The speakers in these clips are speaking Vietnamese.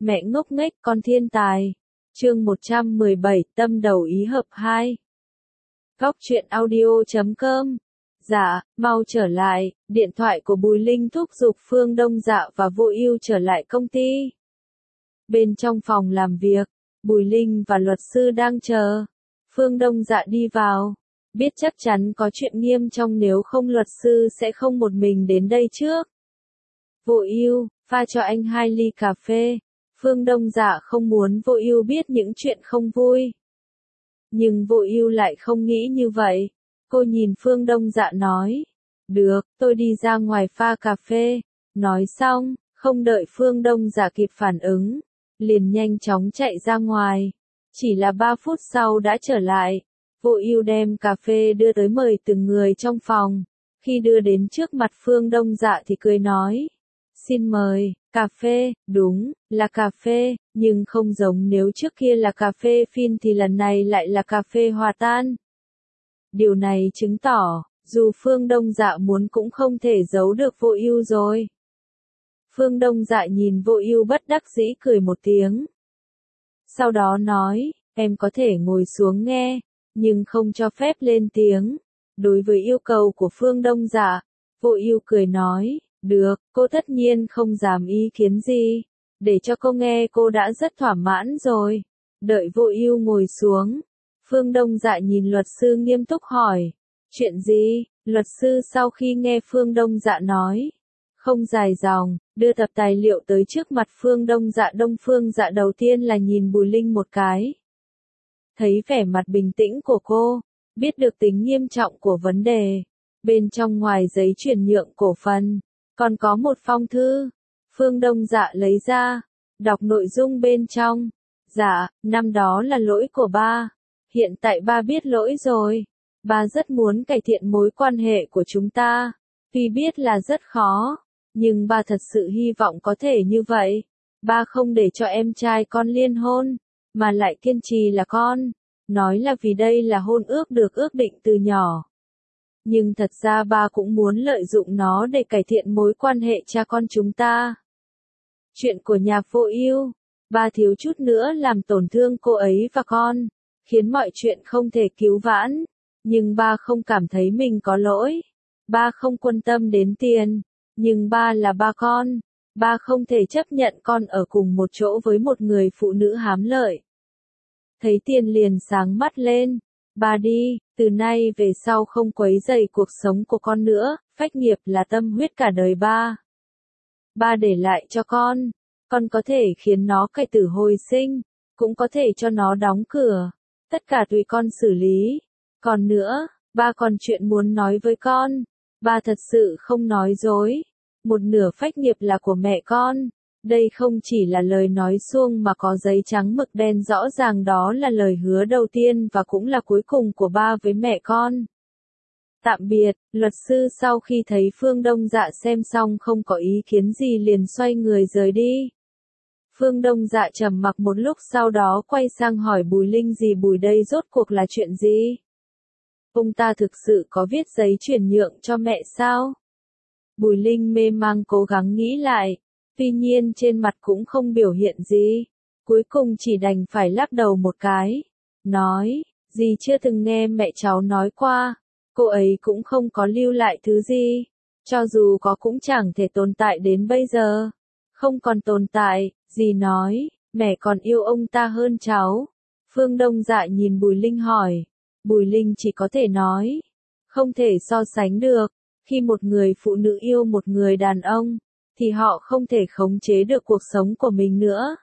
Mẹ ngốc nghếch con thiên tài. Chương 117, tâm đầu ý hợp 2. Góc truyện audio.com. Dạ, mau trở lại. Điện thoại của Bùi Linh thúc giục Phương Đông Dạ và Vô Ưu trở lại công ty. Bên trong phòng làm việc, Bùi Linh và luật sư đang chờ. Phương Đông Dạ đi vào, biết chắc chắn có chuyện nghiêm trọng, nếu không luật sư sẽ không một mình đến đây trước. Vô Ưu, pha cho anh 2 ly cà phê. Phương Đông Dạ không muốn Vô Ưu biết những chuyện không vui. Nhưng Vô Ưu lại không nghĩ như vậy. Cô nhìn Phương Đông Dạ nói, được, tôi đi ra ngoài pha cà phê. Nói xong, không đợi Phương Đông Dạ kịp phản ứng, liền nhanh chóng chạy ra ngoài. Chỉ là 3 phút sau đã trở lại. Vô Ưu đem cà phê đưa tới mời từng người trong phòng. Khi đưa đến trước mặt Phương Đông Dạ thì cười nói, xin mời. Cà phê, đúng, là cà phê, nhưng không giống nếu trước kia là cà phê phin thì lần này lại là cà phê hòa tan. Điều này chứng tỏ, dù Phương Đông Dạ muốn cũng không thể giấu được Vô Ưu rồi. Phương Đông Dạ nhìn Vô Ưu bất đắc dĩ cười một tiếng. Sau đó nói, em có thể ngồi xuống nghe, nhưng không cho phép lên tiếng. Đối với yêu cầu của Phương Đông Dạ, Vô Ưu cười nói, được, cô tất nhiên không dám ý kiến gì. Để cho cô nghe cô đã rất thỏa mãn rồi. Đợi Vô Ưu ngồi xuống, Phương Đông Dạ nhìn luật sư nghiêm túc hỏi, chuyện gì? Luật sư sau khi nghe Phương Đông Dạ nói, không dài dòng, đưa tập tài liệu tới trước mặt Phương Đông Dạ. Phương Dạ đầu tiên là nhìn Bùi Linh một cái. Thấy vẻ mặt bình tĩnh của cô, biết được tính nghiêm trọng của vấn đề. Bên trong ngoài giấy chuyển nhượng cổ phần, còn có một phong thư. Phương Đông Dạ lấy ra, đọc nội dung bên trong. Dạ, năm đó là lỗi của ba. Hiện tại ba biết lỗi rồi. Ba rất muốn cải thiện mối quan hệ của chúng ta. Tuy biết là rất khó, nhưng ba thật sự hy vọng có thể như vậy. Ba không để cho em trai con liên hôn, mà lại kiên trì là con. Nói là vì đây là hôn ước được ước định từ nhỏ. Nhưng thật ra ba cũng muốn lợi dụng nó để cải thiện mối quan hệ cha con chúng ta. Chuyện của nhà Vô Ưu, ba thiếu chút nữa làm tổn thương cô ấy và con, khiến mọi chuyện không thể cứu vãn. Nhưng ba không cảm thấy mình có lỗi. Ba không quan tâm đến tiền, nhưng ba là ba con. Ba không thể chấp nhận con ở cùng một chỗ với một người phụ nữ hám lợi. Thấy tiền liền sáng mắt lên. Ba đi, từ nay về sau không quấy rầy cuộc sống của con nữa, phách nghiệp là tâm huyết cả đời ba. Ba để lại cho con có thể khiến nó cải tử hồi sinh, cũng có thể cho nó đóng cửa, tất cả tùy con xử lý. Còn nữa, ba còn chuyện muốn nói với con, ba thật sự không nói dối, một nửa phách nghiệp là của mẹ con. Đây không chỉ là lời nói suông mà có giấy trắng mực đen rõ ràng, đó là lời hứa đầu tiên và cũng là cuối cùng của ba với mẹ con. Tạm biệt. Luật sư sau khi thấy Phương Đông Dạ xem xong không có ý kiến gì liền xoay người rời đi. Phương Đông Dạ trầm mặc một lúc, sau đó quay sang hỏi Bùi Linh, gì Bùi, đây rốt cuộc là chuyện gì? Ông ta thực sự có viết giấy chuyển nhượng cho mẹ sao? Bùi Linh mê mang cố gắng nghĩ lại. Tuy nhiên trên mặt cũng không biểu hiện gì. Cuối cùng chỉ đành phải lắc đầu một cái. Nói, dì chưa từng nghe mẹ cháu nói qua. Cô ấy cũng không có lưu lại thứ gì. Cho dù có cũng chẳng thể tồn tại đến bây giờ. Không còn tồn tại, dì nói, mẹ còn yêu ông ta hơn cháu. Phương Đông Dạ nhìn Bùi Linh hỏi. Bùi Linh chỉ có thể nói, không thể so sánh được. Khi một người phụ nữ yêu một người đàn ông, thì họ không thể khống chế được cuộc sống của mình nữa.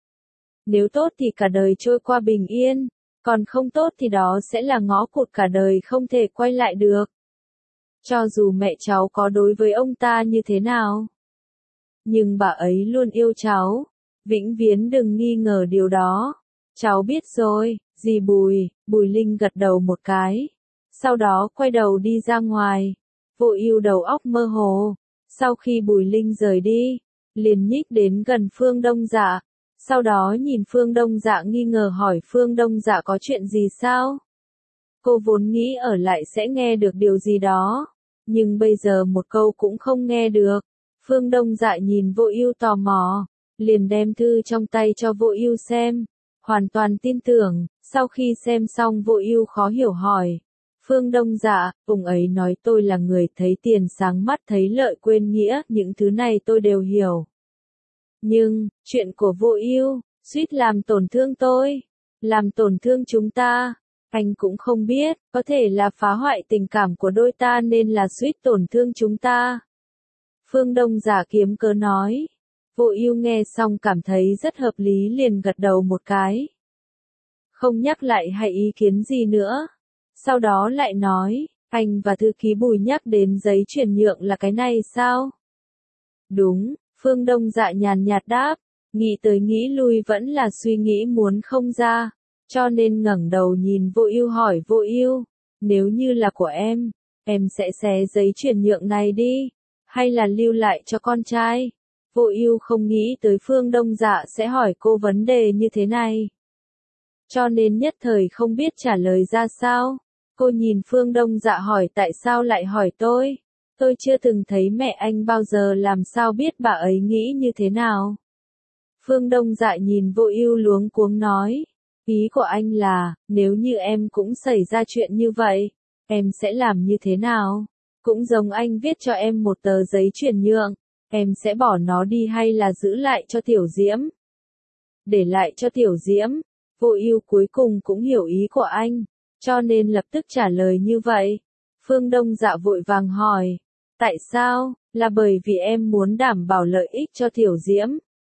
Nếu tốt thì cả đời trôi qua bình yên, còn không tốt thì đó sẽ là ngõ cụt cả đời không thể quay lại được. Cho dù mẹ cháu có đối với ông ta như thế nào, nhưng bà ấy luôn yêu cháu, vĩnh viễn đừng nghi ngờ điều đó. Cháu biết rồi, dì Bùi. Bùi Linh gật đầu một cái, sau đó quay đầu đi ra ngoài. Vô Ưu đầu óc mơ hồ. Sau khi Bùi Linh rời đi, liền nhích đến gần Phương Đông Dạ. Sau đó nhìn Phương Đông Dạ nghi ngờ hỏi, Phương Đông Dạ có chuyện gì sao? Cô vốn nghĩ ở lại sẽ nghe được điều gì đó, nhưng bây giờ một câu cũng không nghe được. Phương Đông Dạ nhìn Vô Ưu tò mò. liền đem thư trong tay cho Vô Ưu xem, hoàn toàn tin tưởng. Sau khi xem xong Vô Ưu khó hiểu hỏi, Phương Đông Dạ, ông ấy nói tôi là người thấy tiền sáng mắt thấy lợi quên nghĩa, những thứ này tôi đều hiểu. Nhưng, chuyện của Vô Ưu, suýt làm tổn thương tôi, làm tổn thương chúng ta, anh cũng không biết, có thể là phá hoại tình cảm của đôi ta nên là suýt tổn thương chúng ta. Phương Đông Dạ kiếm cớ nói. Vô Ưu nghe xong cảm thấy rất hợp lý liền gật đầu một cái. Không nhắc lại hay ý kiến gì nữa. Sau đó lại nói, anh và thư ký Bùi nhắc đến giấy chuyển nhượng là cái này sao? Đúng, Phương Đông Dạ nhàn nhạt đáp, nghĩ tới nghĩ lui vẫn là suy nghĩ muốn không ra, cho nên ngẩng đầu nhìn Vô Ưu hỏi Vô Ưu, nếu như là của em sẽ xé giấy chuyển nhượng này đi, hay là lưu lại cho con trai? Vô Ưu không nghĩ tới Phương Đông Dạ sẽ hỏi cô vấn đề như thế này, cho nên nhất thời không biết trả lời ra sao. Cô nhìn Phương Đông Dạ hỏi tại sao lại hỏi tôi? Tôi chưa từng thấy mẹ anh bao giờ, làm sao biết bà ấy nghĩ như thế nào? Phương Đông Dạ nhìn Vô Ưu luống cuống nói, ý của anh là, nếu như em cũng xảy ra chuyện như vậy, em sẽ làm như thế nào? Cũng giống anh viết cho em một tờ giấy chuyển nhượng, em sẽ bỏ nó đi hay là giữ lại cho Tiểu Diễm? Để lại cho Tiểu Diễm. Vô Ưu cuối cùng cũng hiểu ý của anh, cho nên lập tức trả lời như vậy. Phương Đông Dạ vội vàng hỏi, tại sao? Là bởi vì em muốn đảm bảo lợi ích cho Tiểu Diễm?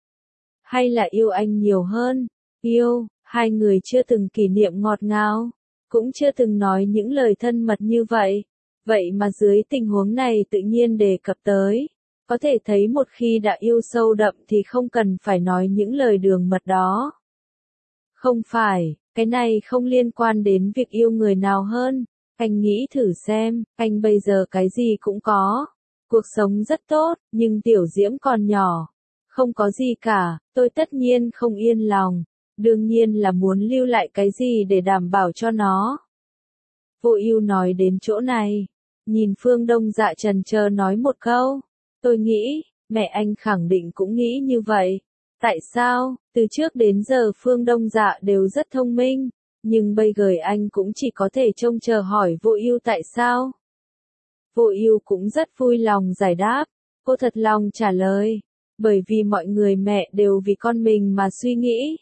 Hay là yêu anh nhiều hơn? Yêu, hai người chưa từng kỷ niệm ngọt ngào, cũng chưa từng nói những lời thân mật như vậy. Vậy mà dưới tình huống này tự nhiên đề cập tới. Có thể thấy một khi đã yêu sâu đậm thì không cần phải nói những lời đường mật đó. Không phải, cái này không liên quan đến việc yêu người nào hơn. Anh nghĩ thử xem, anh bây giờ cái gì cũng có. Cuộc sống rất tốt, nhưng Tiểu Diễm còn nhỏ. Không có gì cả, tôi tất nhiên không yên lòng. Đương nhiên là muốn lưu lại cái gì để đảm bảo cho nó. Vô Ưu nói đến chỗ này, nhìn Phương Đông Dạ chần chờ nói một câu. Tôi nghĩ, mẹ anh khẳng định cũng nghĩ như vậy. Tại sao? Từ trước đến giờ Phương Đông Dạ đều rất thông minh, nhưng bây giờ anh cũng chỉ có thể trông chờ hỏi Vô Ưu tại sao. Vô Ưu cũng rất vui lòng giải đáp, cô thật lòng trả lời, bởi vì mọi người mẹ đều vì con mình mà suy nghĩ.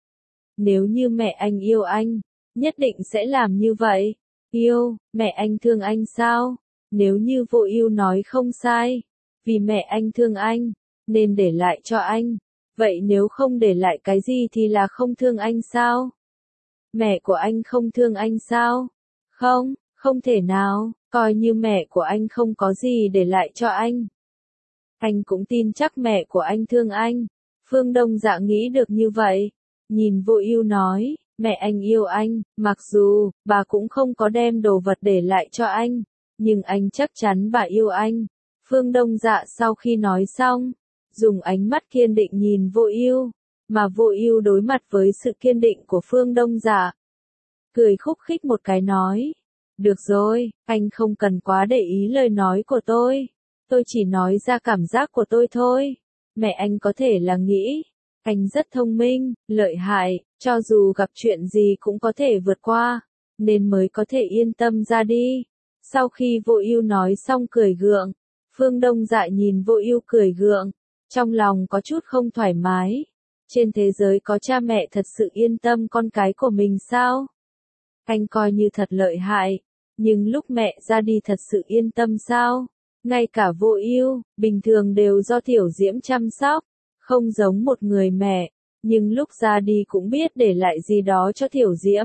Nếu như mẹ anh yêu anh, nhất định sẽ làm như vậy. Yêu, mẹ anh thương anh sao? Nếu như Vô Ưu nói không sai, vì mẹ anh thương anh, nên để lại cho anh. Vậy nếu không để lại cái gì thì là không thương anh sao? Mẹ của anh không thương anh sao? Không, không thể nào, coi như mẹ của anh không có gì để lại cho anh. Anh cũng tin chắc mẹ của anh thương anh. Phương Đông Dạ nghĩ được như vậy. Nhìn Vô Ưu nói, mẹ anh yêu anh, mặc dù bà cũng không có đem đồ vật để lại cho anh, nhưng anh chắc chắn bà yêu anh. Phương Đông Dạ sau khi nói xong, dùng ánh mắt kiên định nhìn Vô Ưu, mà Vô Ưu đối mặt với sự kiên định của Phương Đông Dạ, cười khúc khích một cái nói, được rồi, anh không cần quá để ý lời nói của tôi chỉ nói ra cảm giác của tôi thôi. Mẹ anh có thể là nghĩ, anh rất thông minh, lợi hại, cho dù gặp chuyện gì cũng có thể vượt qua, nên mới có thể yên tâm ra đi. Sau khi Vô Ưu nói xong cười gượng, Phương Đông Dạ nhìn Vô Ưu cười gượng, trong lòng có chút không thoải mái. Trên thế giới có cha mẹ thật sự yên tâm con cái của mình sao? Anh coi như thật lợi hại, nhưng lúc mẹ ra đi thật sự yên tâm sao? Ngay cả Vô Ưu, bình thường đều do Tiểu Diễm chăm sóc, không giống một người mẹ, nhưng lúc ra đi cũng biết để lại gì đó cho Tiểu Diễm.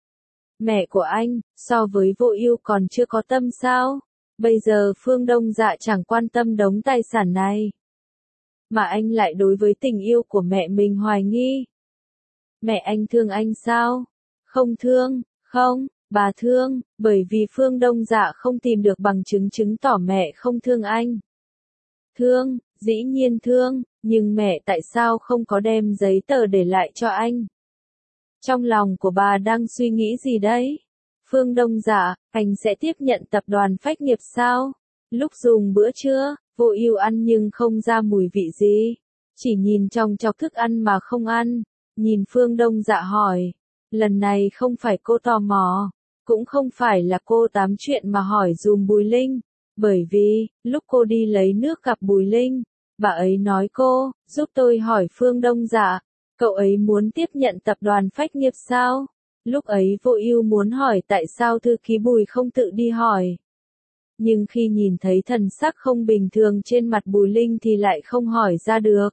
Mẹ của anh, so với Vô Ưu còn chưa có tâm sao? Bây giờ Phương Đông Dạ chẳng quan tâm đống tài sản này, mà anh lại đối với tình yêu của mẹ mình hoài nghi. Mẹ anh thương anh sao? Không thương, không, bà thương, bởi vì Phương Đông Dạ không tìm được bằng chứng chứng tỏ mẹ không thương anh. Thương, dĩ nhiên thương, nhưng mẹ tại sao không có đem giấy tờ để lại cho anh? Trong lòng của bà đang suy nghĩ gì đấy? Phương Đông Dạ, anh sẽ tiếp nhận tập đoàn Phách Nghiệp sao? Lúc dùng bữa trưa, Vô Ưu ăn nhưng không ra mùi vị gì. chỉ nhìn trong chọc thức ăn mà không ăn. Nhìn Phương Đông Dạ hỏi, lần này không phải cô tò mò, cũng không phải là cô tám chuyện mà hỏi dùm Bùi Linh, bởi vì, lúc cô đi lấy nước gặp Bùi Linh, bà ấy nói cô, giúp tôi hỏi Phương Đông Dạ, cậu ấy muốn tiếp nhận tập đoàn Phách Nghiệp sao? Lúc ấy Vô Ưu muốn hỏi tại sao thư ký Bùi không tự đi hỏi. Nhưng khi nhìn thấy thần sắc không bình thường trên mặt Bùi Linh thì lại không hỏi ra được.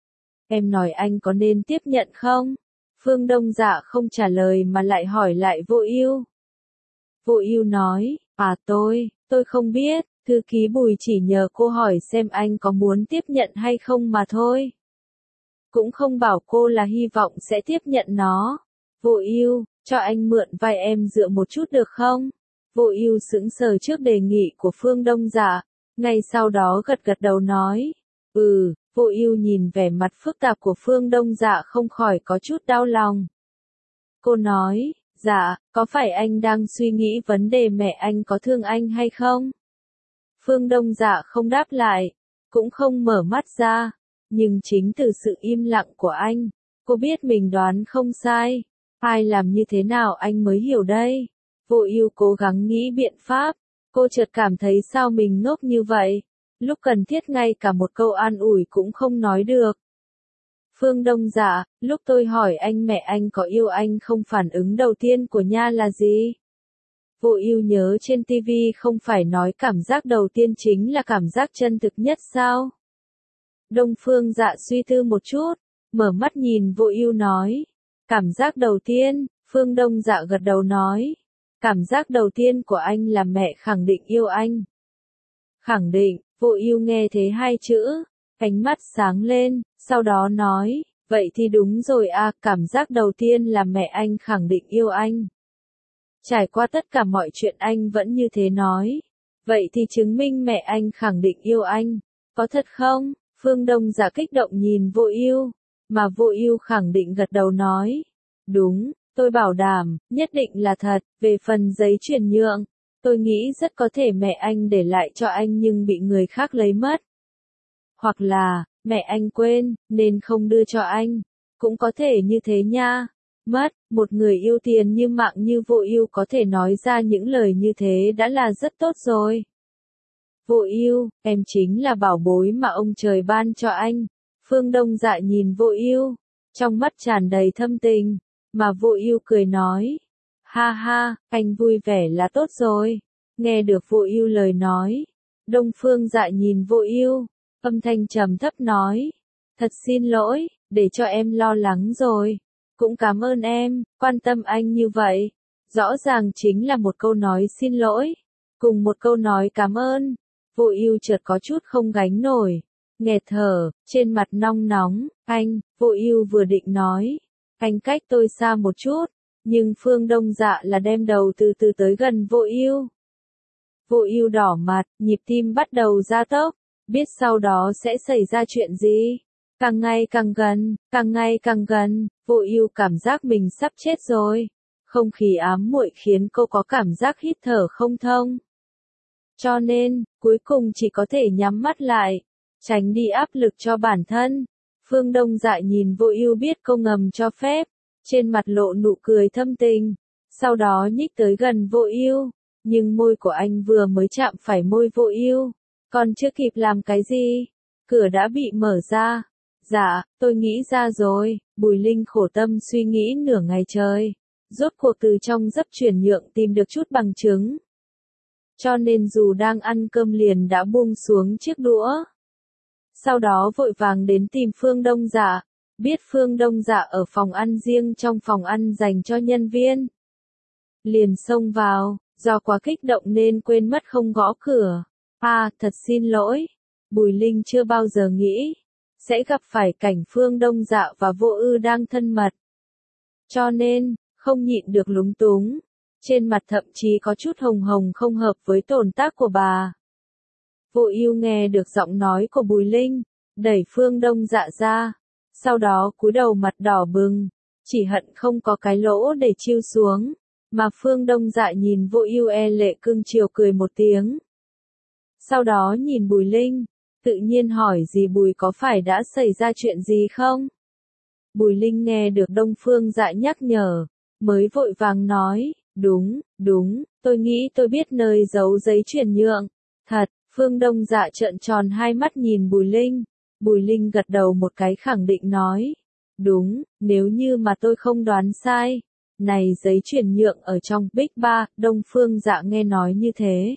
Em nói anh có nên tiếp nhận không? Phương Đông Dạ không trả lời mà lại hỏi lại Vô Ưu. Vô Ưu nói, tôi không biết, thư ký Bùi chỉ nhờ cô hỏi xem anh có muốn tiếp nhận hay không mà thôi. Cũng không bảo cô là hy vọng sẽ tiếp nhận nó. Vô Ưu, cho anh mượn vai em dựa một chút được không? Vô Ưu sững sờ trước đề nghị của Phương Đông Dạ, ngay sau đó gật gật đầu nói, Vô Ưu nhìn vẻ mặt phức tạp của Phương Đông Dạ không khỏi có chút đau lòng. Cô nói, dạ, có phải anh đang suy nghĩ vấn đề mẹ anh có thương anh hay không? Phương Đông Dạ không đáp lại, cũng không mở mắt ra, nhưng chính từ sự im lặng của anh, cô biết mình đoán không sai. Ai làm như thế nào anh mới hiểu đây? Vô Ưu cố gắng nghĩ biện pháp, cô chợt cảm thấy sao mình ngốc như vậy, lúc cần thiết ngay cả một câu an ủi cũng không nói được. Phương Đông Dạ, lúc tôi hỏi anh mẹ anh có yêu anh không, phản ứng đầu tiên của Nha là gì? Vô Ưu nhớ trên TV không phải nói cảm giác đầu tiên chính là cảm giác chân thực nhất sao? Đông Phương Dạ suy tư một chút, mở mắt nhìn Vô Ưu nói, cảm giác đầu tiên. Phương Đông Dạ gật đầu nói, cảm giác đầu tiên của anh là mẹ khẳng định yêu anh. Khẳng định. Vô Ưu nghe thế hai chữ, ánh mắt sáng lên, sau đó nói, vậy thì đúng rồi à, cảm giác đầu tiên là mẹ anh khẳng định yêu anh. Trải qua tất cả mọi chuyện anh vẫn như thế nói, vậy thì chứng minh mẹ anh khẳng định yêu anh, có thật không? Phương Đông Dạ kích động nhìn Vô Ưu, mà Vô Ưu khẳng định gật đầu nói, đúng, tôi bảo đảm, nhất định là thật. Về phần giấy chuyển nhượng, tôi nghĩ rất có thể mẹ anh để lại cho anh nhưng bị người khác lấy mất. Hoặc là, mẹ anh quên, nên không đưa cho anh. Cũng có thể như thế nha. Mất, một người yêu tiền như mạng như Vô Ưu có thể nói ra những lời như thế đã là rất tốt rồi. Vô Ưu, em chính là bảo bối mà ông trời ban cho anh. Phương Đông Dạ nhìn Vô Ưu, trong mắt tràn đầy thâm tình, mà Vô Ưu cười nói, ha ha, anh vui vẻ là tốt rồi. Nghe được Vô Ưu lời nói, Đông Phương Dạ nhìn Vô Ưu, âm thanh trầm thấp nói, thật xin lỗi, để cho em lo lắng rồi. Cũng cảm ơn em, quan tâm anh như vậy. Rõ ràng chính là một câu nói xin lỗi, cùng một câu nói cảm ơn. Vô Ưu chợt có chút không gánh nổi, nghẹt thở, trên mặt nong nóng, anh. Vô Ưu vừa định nói, anh cách tôi xa một chút, nhưng Phương Đông Dạ là đem đầu từ từ tới gần Vô Ưu. Vô Ưu đỏ mặt, nhịp tim bắt đầu gia tốc, biết sau đó sẽ xảy ra chuyện gì. Càng ngày càng gần, Vô Ưu cảm giác mình sắp chết rồi. Không khí ám muội khiến cô có cảm giác hít thở không thông. Cho nên, cuối cùng chỉ có thể nhắm mắt lại, tránh đi áp lực cho bản thân. Phương Đông Dạ nhìn Vô Ưu biết cô ngầm cho phép, trên mặt lộ nụ cười thâm tình, sau đó nhích tới gần Vô Ưu, nhưng môi của anh vừa mới chạm phải môi Vô Ưu, còn chưa kịp làm cái gì, cửa đã bị mở ra. Dạ, tôi nghĩ ra rồi. Bùi Linh khổ tâm suy nghĩ nửa ngày trời, rốt cuộc từ trong giấc chuyển nhượng tìm được chút bằng chứng. Cho nên dù đang ăn cơm liền đã buông xuống chiếc đũa. Sau đó vội vàng đến tìm Phương Đông Dạ, biết Phương Đông Dạ ở phòng ăn riêng trong phòng ăn dành cho nhân viên. Liền xông vào, do quá kích động nên quên mất không gõ cửa. Thật xin lỗi. Bùi Linh chưa bao giờ nghĩ sẽ gặp phải cảnh Phương Đông Dạ và Vô Ưu đang thân mật. Cho nên, không nhịn được lúng túng, trên mặt thậm chí có chút hồng hồng không hợp với tồn tác của bà. Vô Ưu nghe được giọng nói của Bùi Linh, đẩy Phương Đông Dạ ra, sau đó cúi đầu mặt đỏ bừng, chỉ hận không có cái lỗ để chiêu xuống, mà Phương Đông Dạ nhìn Vô Ưu e lệ cưng chiều cười một tiếng. Sau đó nhìn Bùi Linh, tự nhiên hỏi gì Bùi có phải đã xảy ra chuyện gì không? Bùi Linh nghe được Đông Phương Dạ nhắc nhở, mới vội vàng nói, đúng, tôi nghĩ tôi biết nơi giấu giấy chuyển nhượng. Thật, Phương Đông Dạ trợn tròn hai mắt nhìn Bùi Linh. Bùi Linh gật đầu một cái khẳng định nói, đúng, nếu như mà tôi không đoán sai. Này giấy chuyển nhượng ở trong Big Ba, Đông Phương Dạ nghe nói như thế.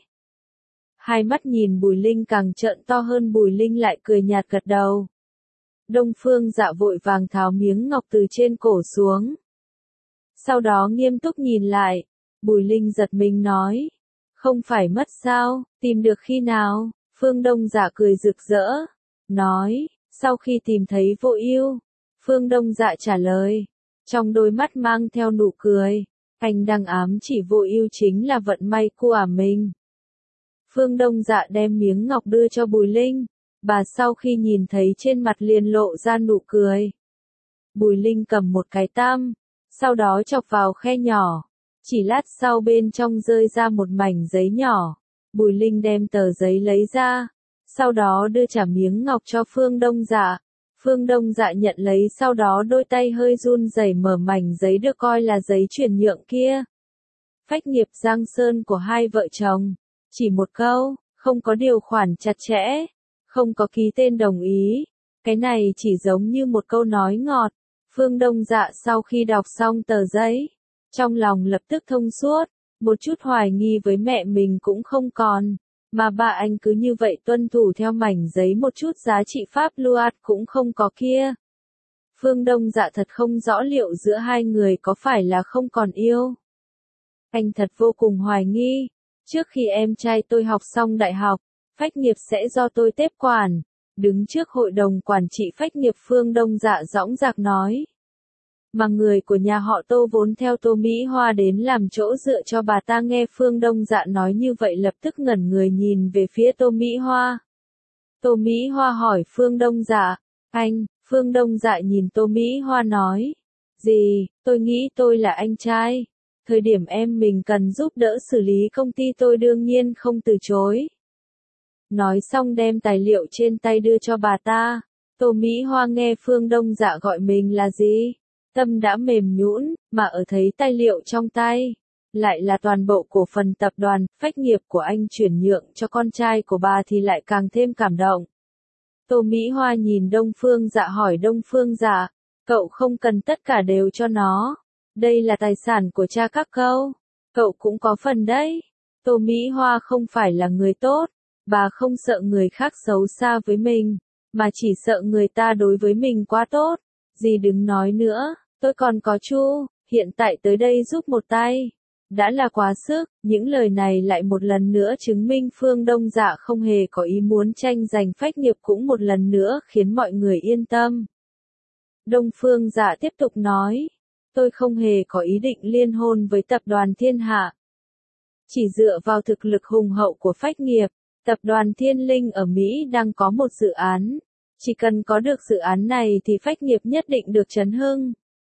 Hai mắt nhìn Bùi Linh càng trợn to hơn. Bùi Linh lại cười nhạt gật đầu. Đông Phương Dạ vội vàng tháo miếng ngọc từ trên cổ xuống. Sau đó nghiêm túc nhìn lại, Bùi Linh giật mình nói, không phải mất sao, tìm được khi nào? Phương Đông Dạ cười rực rỡ, nói, sau khi tìm thấy Vô Ưu. Phương Đông Dạ trả lời, trong đôi mắt mang theo nụ cười, anh đang ám chỉ Vô Ưu chính là vận may của mình. Phương Đông Dạ đem miếng ngọc đưa cho Bùi Linh, bà sau khi nhìn thấy trên mặt liền lộ ra nụ cười. Bùi Linh cầm một cái tam, sau đó chọc vào khe nhỏ, chỉ lát sau bên trong rơi ra một mảnh giấy nhỏ. Bùi Linh đem tờ giấy lấy ra, sau đó đưa trả miếng ngọc cho Phương Đông Dạ. Phương Đông Dạ nhận lấy, sau đó đôi tay hơi run rẩy mở mảnh giấy được coi là giấy chuyển nhượng kia. Phách nghiệp Giang Sơn của hai vợ chồng, chỉ một câu, không có điều khoản chặt chẽ, không có ký tên đồng ý, cái này chỉ giống như một câu nói ngọt. Phương Đông Dạ sau khi đọc xong tờ giấy, trong lòng lập tức thông suốt, một chút hoài nghi với mẹ mình cũng không còn, mà bà anh cứ như vậy tuân thủ theo mảnh giấy, một chút giá trị pháp luật cũng không có kia. Phương Đông Dạ thật không rõ liệu giữa hai người có phải là không còn yêu. Anh thật vô cùng hoài nghi, trước khi em trai tôi học xong đại học, Phách nghiệp sẽ do tôi tiếp quản. Đứng trước hội đồng quản trị Phách nghiệp, Phương Đông Dạ dõng dạc nói. Mà người của nhà họ Tô vốn theo Tô Mỹ Hoa đến làm chỗ dựa cho bà ta. Nghe Phương Đông Dạ nói như vậy lập tức ngẩn người nhìn về phía Tô Mỹ Hoa. Tô Mỹ Hoa hỏi Phương Đông Dạ, anh? Phương Đông Dạ nhìn Tô Mỹ Hoa nói, gì, tôi nghĩ tôi là anh trai. Thời điểm em mình cần giúp đỡ xử lý công ty tôi đương nhiên không từ chối. Nói xong đem tài liệu trên tay đưa cho bà ta. Tô Mỹ Hoa nghe Phương Đông Dạ gọi mình là gì? Tâm đã mềm nhũn, mà ở thấy tài liệu trong tay, lại là toàn bộ cổ phần tập đoàn Phách nghiệp của anh chuyển nhượng cho con trai của bà thì lại càng thêm cảm động. Tô Mỹ Hoa nhìn Đông Phương Dạ hỏi Đông Phương Dạ, cậu không cần tất cả đều cho nó. Đây là tài sản của cha các cậu cũng có phần đấy. Tô Mỹ Hoa không phải là người tốt, bà không sợ người khác xấu xa với mình, mà chỉ sợ người ta đối với mình quá tốt. Gì đừng nói nữa, tôi còn có Chu, hiện tại tới đây giúp một tay. Đã là quá sức, những lời này lại một lần nữa chứng minh Phương Đông Dạ không hề có ý muốn tranh giành Phách nghiệp, cũng một lần nữa khiến mọi người yên tâm. Đông Phương Dạ tiếp tục nói, tôi không hề có ý định liên hôn với tập đoàn Thiên Hạ. Chỉ dựa vào thực lực hùng hậu của Phách nghiệp, tập đoàn Thiên Linh ở Mỹ đang có một dự án. Chỉ cần có được dự án này thì Phách nghiệp nhất định được chấn hưng.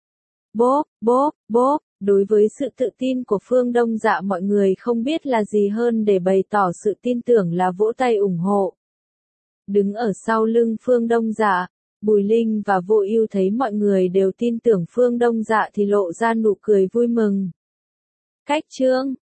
Bốp, đối với sự tự tin của Phương Đông Dạ mọi người không biết là gì hơn để bày tỏ sự tin tưởng là vỗ tay ủng hộ. Đứng ở sau lưng Phương Đông Dạ, Bùi Linh và Vô Ưu thấy mọi người đều tin tưởng Phương Đông Dạ thì lộ ra nụ cười vui mừng. Cách chương